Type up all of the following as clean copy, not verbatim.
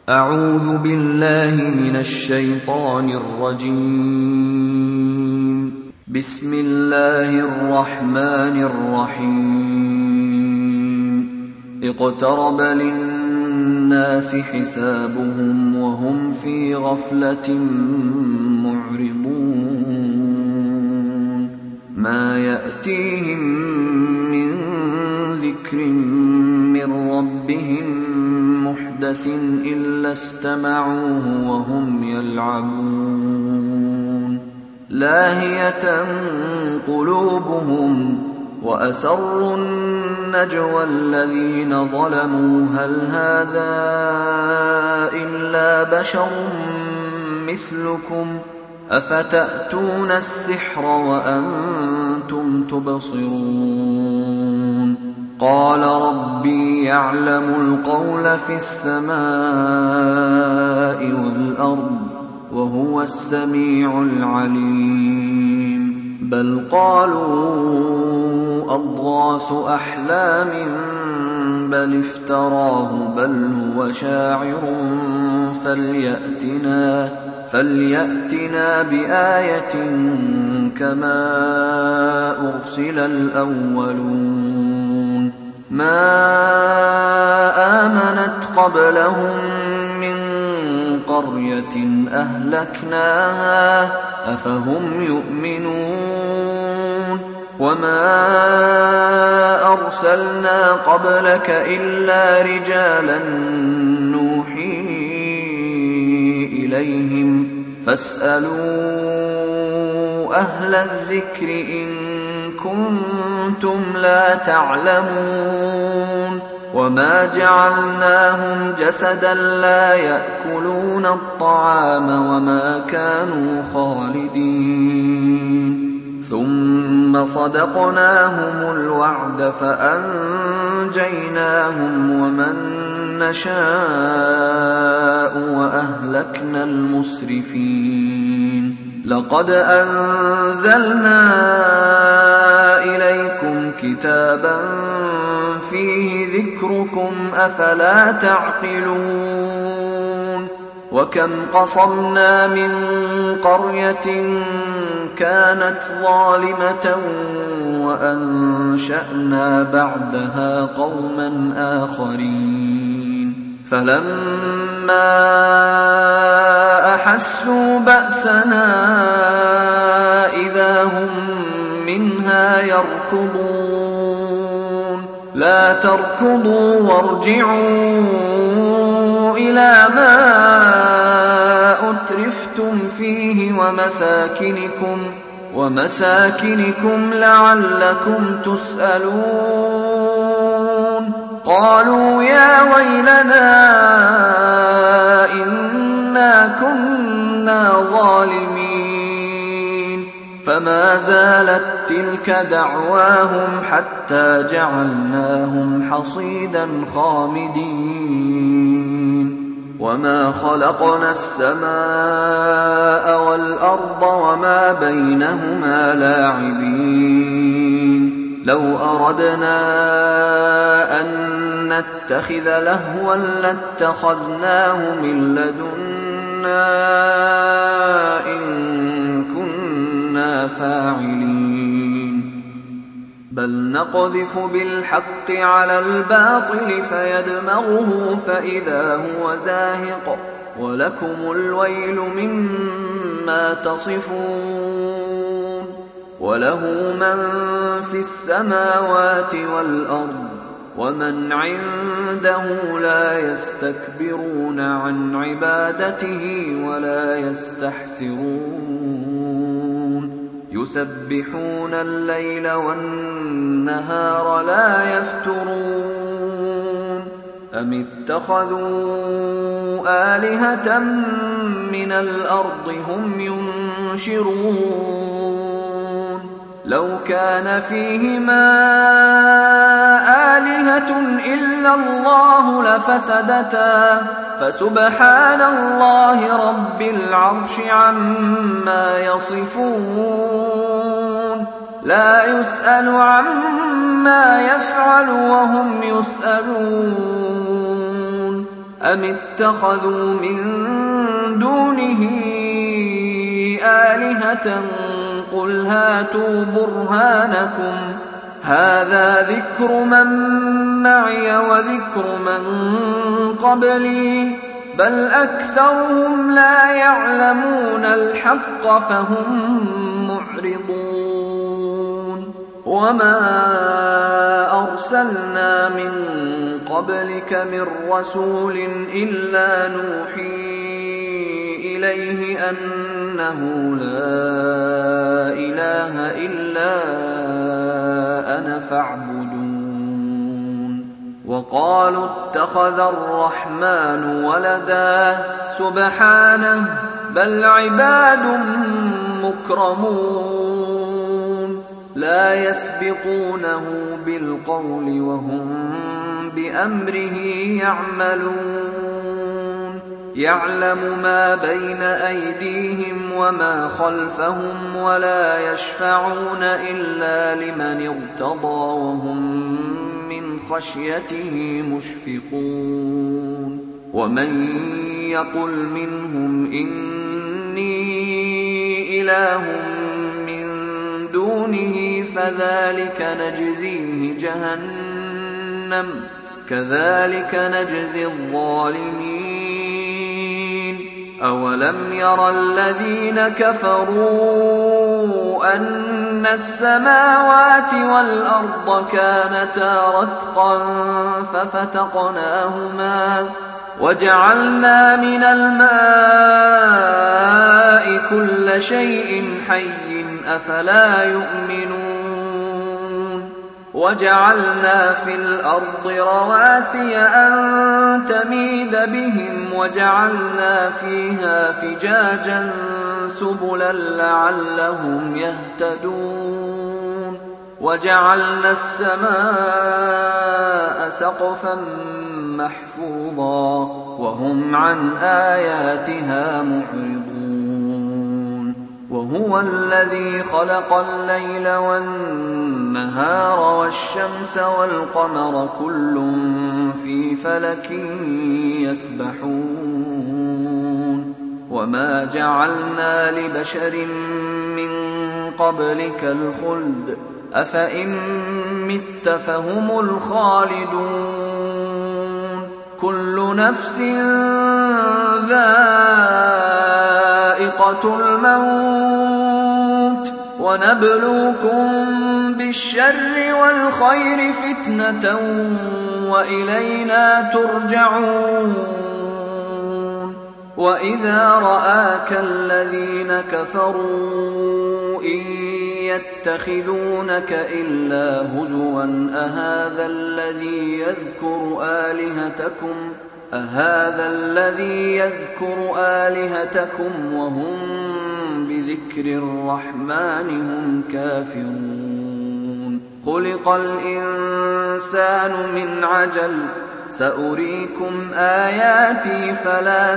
أعوذ بالله من الشيطان الرجيم. بسم الله الرحمن الرحيم. اقترب للناس حسابهم وهم في غفلة معرضون. ما يأتيهم من ذكر من ربهم محدث إلا استمعوه وهم يلعبون. لاهية قلوبهم وأسروا النجوى الذين ظلموا هل هذا إلا بشر مثلكم أفتأتون السحر وأنتم تبصرون. قال ربي يعلم القول في السماء والأرض وهو السميع العليم. بل قالوا أضغاث أحلام بل افتراه بل هو شاعر فليأتنا بآية كما أرسل الأولون. ما آمنت قبلهم من قرية أهلكناها أفهم يؤمنون. وما أرسلنا قبلك إلا رجالا نوحي إليهم فاسألوا أهل الذكر إن كنتم لا تعلمون. وما جعلناهم جسدا لا يأكلون الطعام وما كانوا خالدين. ثم صدقناهم الوعد فأنجيناهم ومن نشاء وأهلكنا المسرفين. لقد أنزلنا إليكم كتابا فيه ذكركم أفلا تعقلون. وكم قصمنا من قرية كانت ظالمة وأنشأنا بعدها قوما آخرين. فلما أحسوا بأسنا إذا هم منها يركضون. لا تركضوا وارجعوا إلى ما أترفتم فيه ومساكنكم لعلكم تسألون. قالوا يا ويلنا إنا كنا ظالمين. فما زالت تلك دعواهم حتى جعلناهم حصيدا خامدين. وما خلقنا السماء والأرض وما بينهما لاعبين. لو أردنا أن نتخذ لهوا لاتخذناه من لدنا إن كنا فاعلين. بل نقذف بالحق على الباطل فيدمغه فإذا هو زاهق ولكم الويل مما تصفون. وله من في السماوات والأرض ومن عنده لا يستكبرون عن عبادته ولا يستحسرون. يسبحون الليل والنهار لا يفترون. أم اتخذوا آلهة من الأرض هم ينشرون. لو كان فيهما آلهة إلا الله لفسدتا فسبحان الله رب العرش عما يصفون. لا يسأل عما يفعل وهم يسألون. أم اتخذوا من دونه آلهة قل هاتوا برهانكم هذا ذكر من معي وذكر من قبلي بل أكثرهم لا يعلمون الحق فهم معرضون وما أرسلنا من قبلك من رسول إلا نوحي إليه أنه لا إله إلا أنا فاعبدون وقالوا اتخذ الرحمن ولدا سبحانه بل عباد مكرمون لا يسبقونه بالقول وهم بأمره يعملون يعلم ما بين أيديهم وما خلفهم ولا يشفعون إلا لمن ارتضى وهم من خشيته مشفقون ومن يقل منهم إني إله من دونه فذلك نجزيه جهنم كذلك نجزي الظالمين أولم ير الذين كفروا أن السماوات والأرض كانتا رتقا ففتقناهما وجعلنا من الماء كل شيء حي أفلا يؤمنون وجعلنا في الأرض رواسي أن تميد بهم وجعلنا فيها فجاجا سبلا لعلهم يهتدون وجعلنا السماء سقفا محفوظا وهم عن آياتها معرضون وهو الذي خلق الليل والنهار والشمس والقمر كل في فلك يسبحون وما جعلنا لبشر من قبلك الخلد أفإن مت فهم الخالدون كل نفس ذائقة الموت ونبلوكم بالشر والخير فتنة وإلينا ترجعون وإذا رآك الذين كفروا إن يتخذونك إلا هزوا أهذا الذي يذكر آلهتكم وهم بذكر الرحمن هم كافرون خلق الإنسان من عجل سأريكم آياتي فلا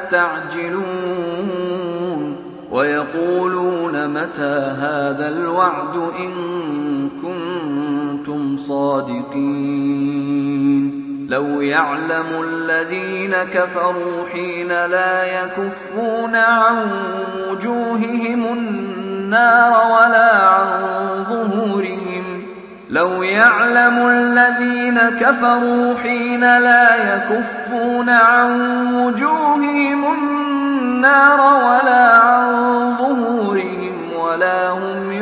تستعجلون ويقولون متى هذا الوعد إن كنتم صادقين لو يعلم الذين كفروا حين لا يكفون عن وجوههم النار ولا عن ظهورهم لو يعلم الذين كفروا حين لا يكفون عن وجوههم النار ولا عن ظهورهم ولا هم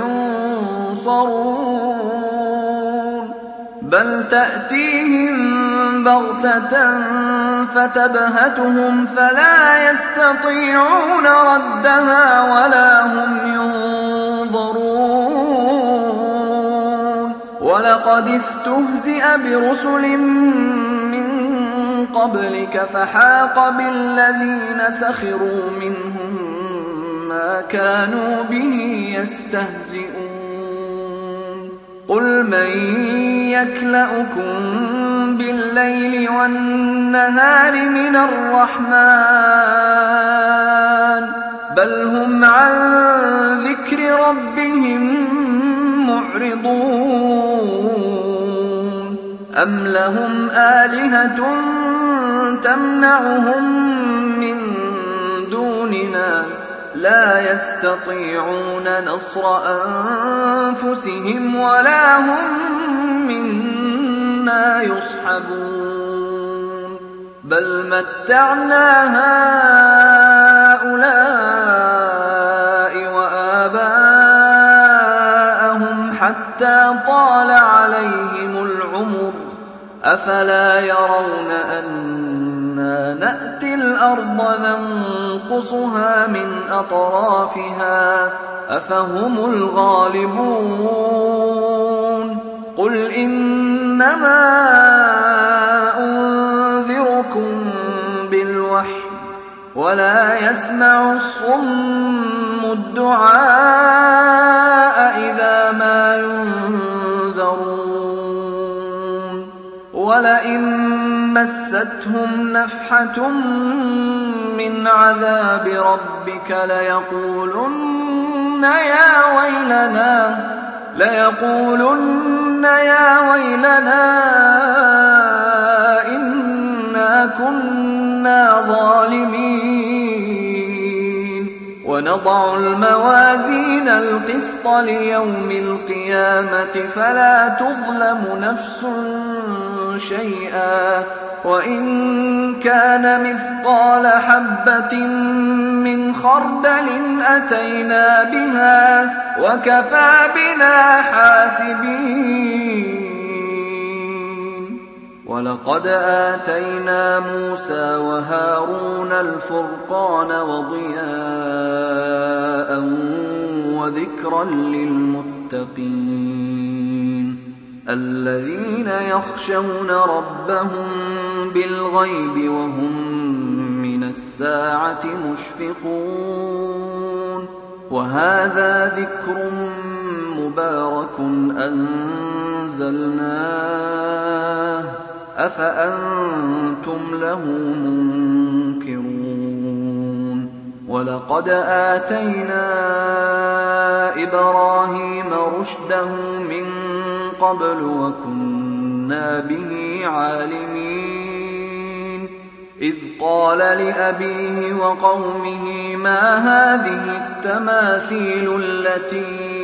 ينصرون بل تأتيهم بغتة فتبهتهم فلا يستطيعون ردها ولا هم ينظرون ولقد استهزئ برسل من قبلك فحاق بالذين سخروا منهم ما كانوا به يستهزئون قل من يكلؤكم بالليل والنهار من الرحمن بل هم عن ذكر ربهم معرضون أم لهم آلهة تمنعهم من دوننا لا يستطيعون نصر أنفسهم ولا هم منا يصحبون بل متعنا هؤلاء وآباءهم حتى طال عليهم العمر أفلا يرون أنا نأتي الأرض ننقصها من أطرافها أفهم الغالبون قل إنما أنذركم بالوحي ولا يسمع الصم الدعاء إذا ما ينذرون ولئن مستهم نفحة من عذاب ربك ليقولن يا ويلنا إنا كنا ظالمين ونضع الموازين القسط ليوم القيامة فلا تظلم نفس شيئا وإن كان مثقال حبة من خردل أتينا بها وكفى بنا حاسبين ولقد آتينا موسى وهارون الفرقان وضياء وذكرا للمتقين الذين يخشون ربهم بالغيب وهم من الساعة مشفقون وهذا ذكر مبارك أنزلناه أفأنتم له منكرون ولقد آتينا إبراهيم رشده من قبل وكنا به عالمين إذ قال لأبيه وقومه ما هذه التماثيل التي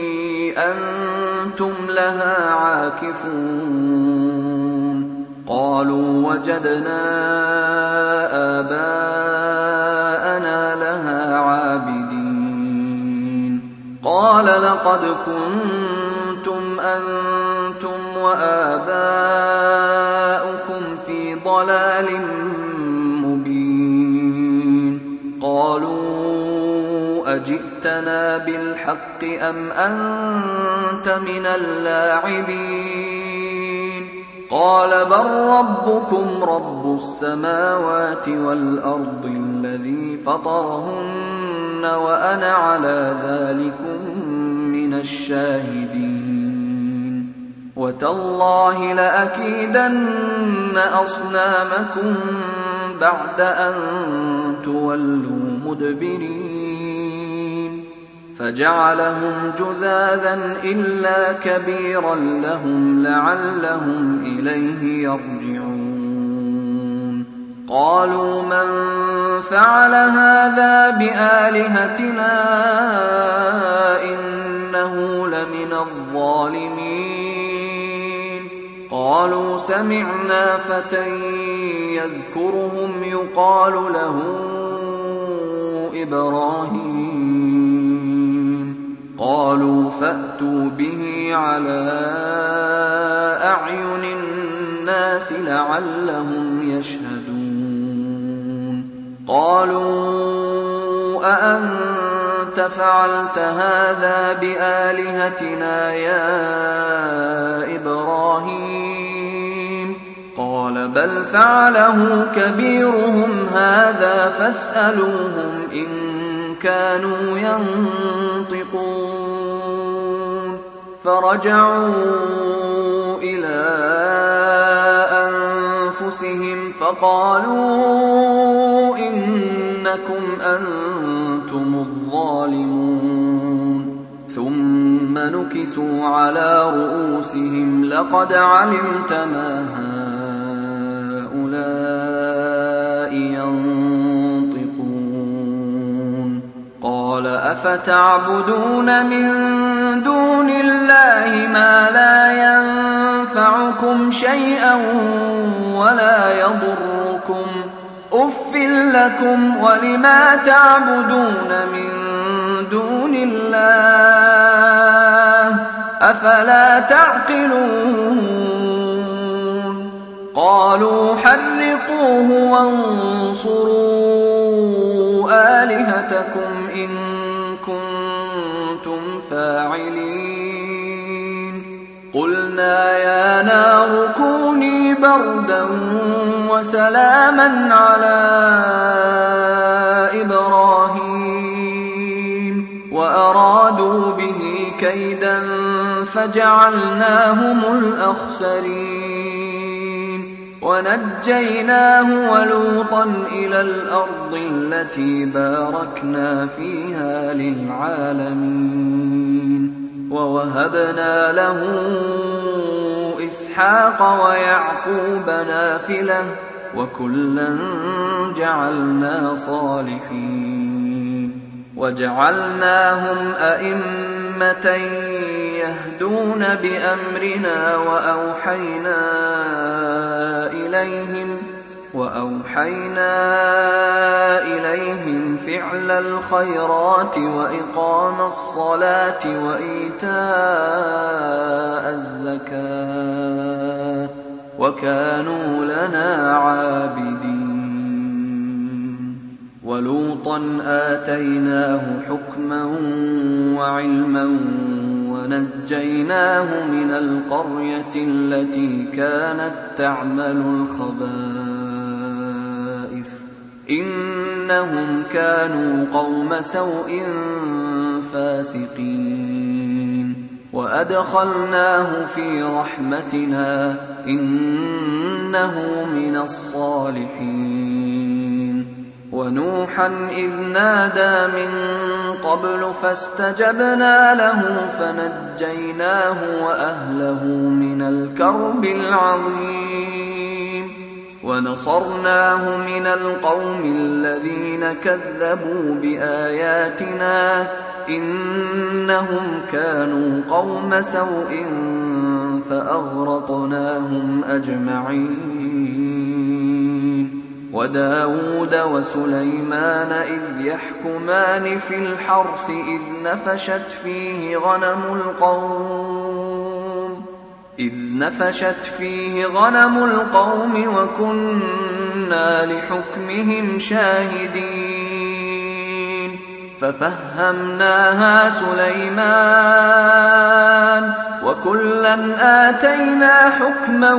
أنتم لها عاكفون قالوا وجدنا آباءنا لها عابدين قال لقد كنتم أنتم وآباؤكم في ضلال مبين قالوا أجئتنا بالحق أم أنت من اللاعبين قال بل ربكم رب السماوات والأرض الذي فطرهن وأنا على ذلكم من الشاهدين وتالله لأكيدن أصنامكم بعد أن تولوا مدبرين فجعلهم جذاذا إلا كبيرا لهم لعلهم إليه يرجعون قالوا من فعل هذا بآلهتنا إنه لمن الظالمين قالوا سمعنا فتى يذكرهم يقال له إبراهيم قالوا فأتوا به على أعين الناس لعلهم يشهدون قالوا أأنت فعلت هذا بآلهتنا يا إبراهيم قال بل فعله كبيرهم هذا فاسألوهم إن كانوا ينطقون فرجعوا إلى أنفسهم فقالوا إنكم أنتم الظالمون ثم نكسوا على رؤوسهم لقد علمت ما هؤلاء ينطقون قال أفتعبدون من دون الله ما لا ينفعكم شيئا ولا يضركم أف لكم ولما تعبدون من دون الله أفلا تعقلون قالوا حرقوه وانصروا آلهتكم إن كنتم فاعلين قلنا يا نار كوني بردا وسلاما على إبراهيم وأرادوا به كيدا فجعلناهم الأخسرين ونجيناه ولوطا إلى الأرض التي باركنا فيها للعالمين ووهبنا له إسحاق ويعقوب نافلة وكلا جعلنا صالحين وجعلناهم أئمة يهدون بأمرنا وأوحينا إليهم فعل الخيرات وإقام الصلاة وإيتاء الزكاة وكانوا لنا عابدين ولوطا آتيناه حكما وعلما ونجيناه من القرية التي كانت تعمل الخبائث إنهم كانوا قوم سوء فاسقين وأدخلناه في رحمتنا إنه من الصالحين ونوحا إذ نادى من قبل فاستجبنا له فنجيناه وأهله من الكرب العظيم ونصرناه من القوم الذين كذبوا بآياتنا إنهم كانوا قوم سوء فأغرقناهم أجمعين وداود وسليمان إذ يحكمان في الحرث إذ نفشت فيه غنم القوم وكنا لحكمهم شاهدين ففهمناها سليمان وكلا آتينا حكما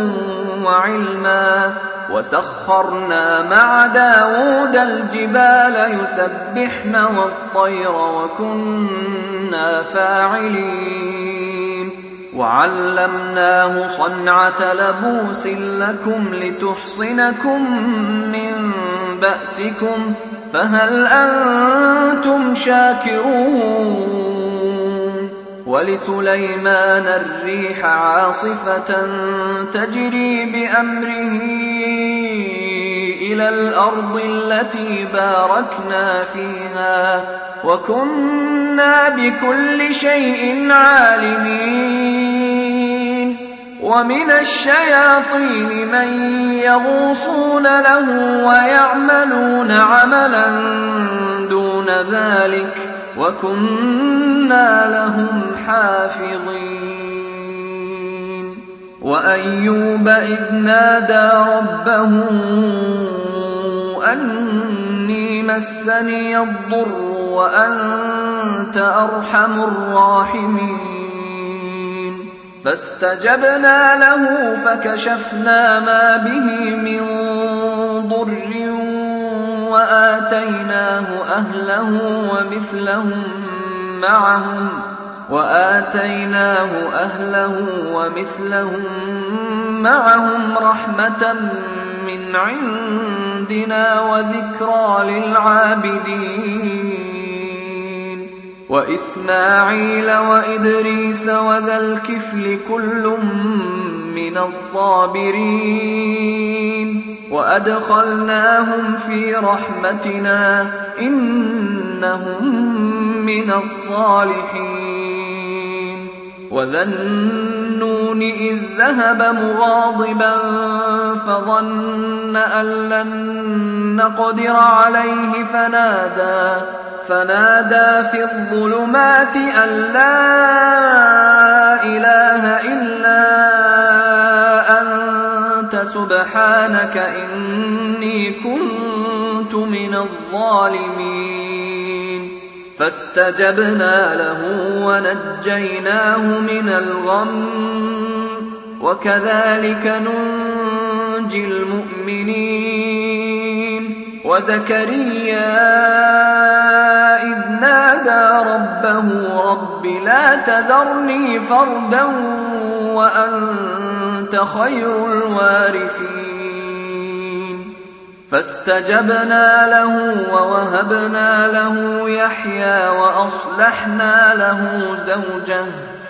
وعلما وسخرنا مع داود الجبال يسبحن والطير وكنا فاعلين وعلمناه صنعة لبوس لكم لتحصنكم من بأسكم فهل أنتم شاكرون ولسليمان الريح عاصفة تجري بأمره إلى الأرض التي باركنا فيها وكنا بكل شيء عالمين ومن الشياطين من يغوصون له ويعملون عملا دون ذلك وكنا لهم حافظين وأيوب إذ نادى ربه أني مسني الضر وأنت أرحم الراحمين فاستجبنا له فكشفنا ما به من ضر وآتيناه أهله ومثلهم معهم رحمة من عندنا وذكرى للعابدين وإسماعيل وإدريس وذا الكفل كل من الصابرين وأدخلناهم في رحمتنا إنهم من الصالحين وذا النون إذ ذهب مغاضبا فظن أن لن نقدر عليه فنادى في الظلمات أن لا إله إلا أنت سبحانك إني كنت من الظالمين فاستجبنا له ونجيناه من الغم وكذلك ننجي المؤمنين وزكريا إذ نادى ربه رب لا تذرني فردا وأنت خير الوارثين فاستجبنا له ووهبنا له يحيى وأصلحنا له زوجه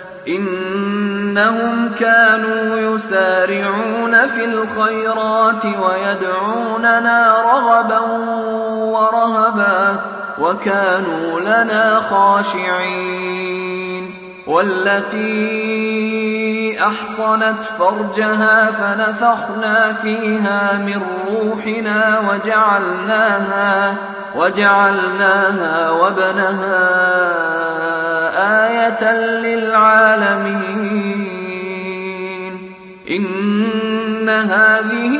إنهم كانوا يسارعون في الخيرات ويدعوننا رغبا ورهبا وكانوا لنا خاشعين والتي أحصنت فرجها فنفخنا فيها من روحنا وجعلناها وابنها آية للعالمين إن هذه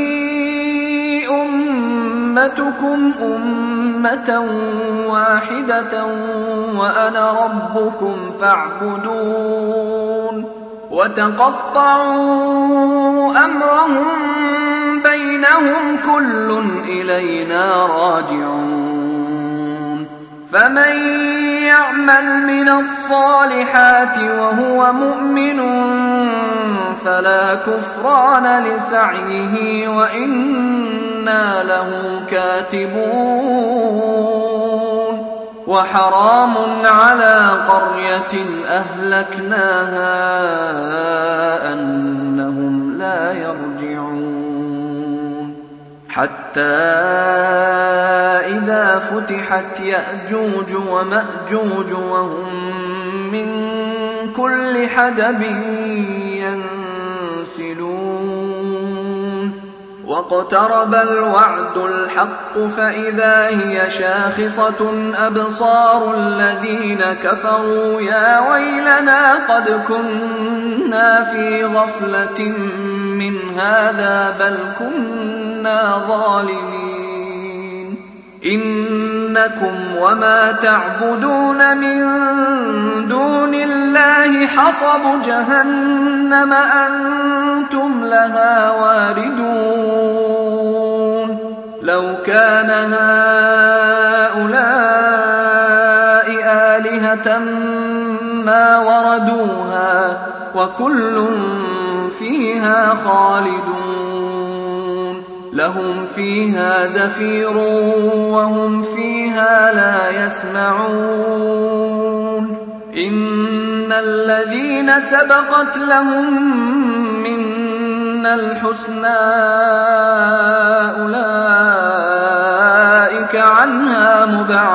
أمتكم أمة واحدة وأنا ربكم فاعبدون وتقطعوا أمرهم بينهم كل إلينا راجعون فمن يعمل من الصالحات وهو مؤمن فلا كفران لسعيه وإنا له كاتبون وحرام على قرية أهلكناها أنهم لا يرجعون حتى إذا فتحت يأجوج ومأجوج وهم من كل حدب ينسلون واقترب الوعد الحق فإذا هي شاخصة أبصار الذين كفروا يا ويلنا قد كنا في غفلة من هذا بل كنا ظالمين إنكم وما تعبدون من دون الله حصب جهنم أنتم لها واردون لو كان هؤلاء آلهة ما وردوها وكل فيها خالدون لهم فيها زفير وهم فيها لا يسمعون إن الذين سبقت لهم منا الحسنى أولئك عنها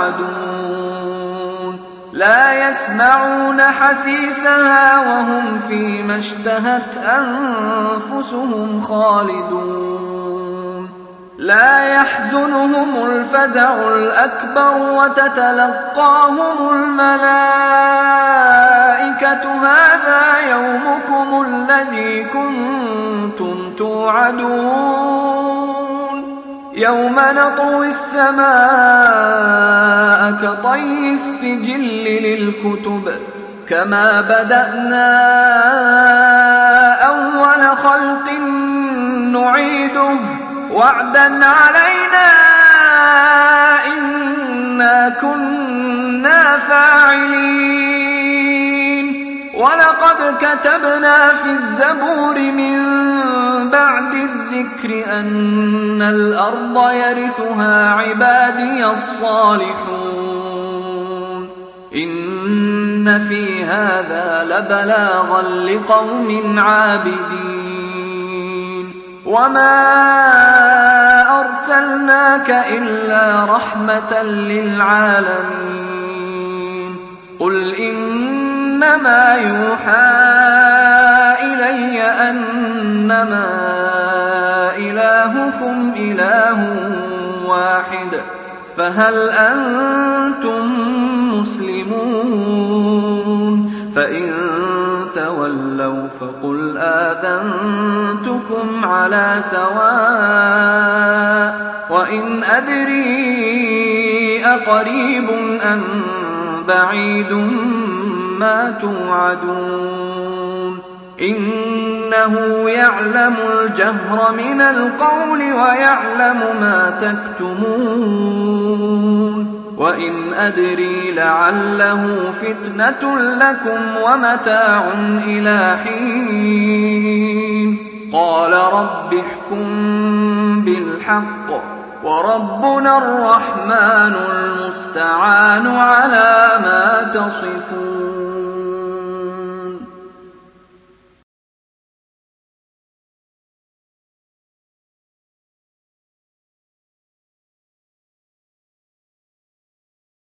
مبعدون لا يسمعون حسيسها وهم فيما اشتهت أنفسهم خالدون لا يحزنهم الفزع الأكبر وتتلقاهم الملائكة هذا يومكم الذي كنتم توعدون يوم نطوي السماء كطي السجل للكتب كما بدأنا أول خلق نعيده وعدا علينا إنا كنا فاعلين ولقد كتبنا في الزبور من بعد الذكر أن الأرض يرثها عبادي الصالحون إن في هذا لبلاغا لقوم عابدين وما أرسلناك إلا رحمة للعالمين قل إنما يوحى إلي أنما إلهكم إله واحد فهل أنتم مسلمون فإن تولوا فقل آذنتكم على سواء وإن أدري أقريب أم بعيد ما توعدون إنه يعلم الجهر من القول ويعلم ما تكتمون وإن أدري لعله فتنة لكم ومتاع إلى حين قال رب احكم بالحق وربنا الرحمن المستعان على ما تصفون.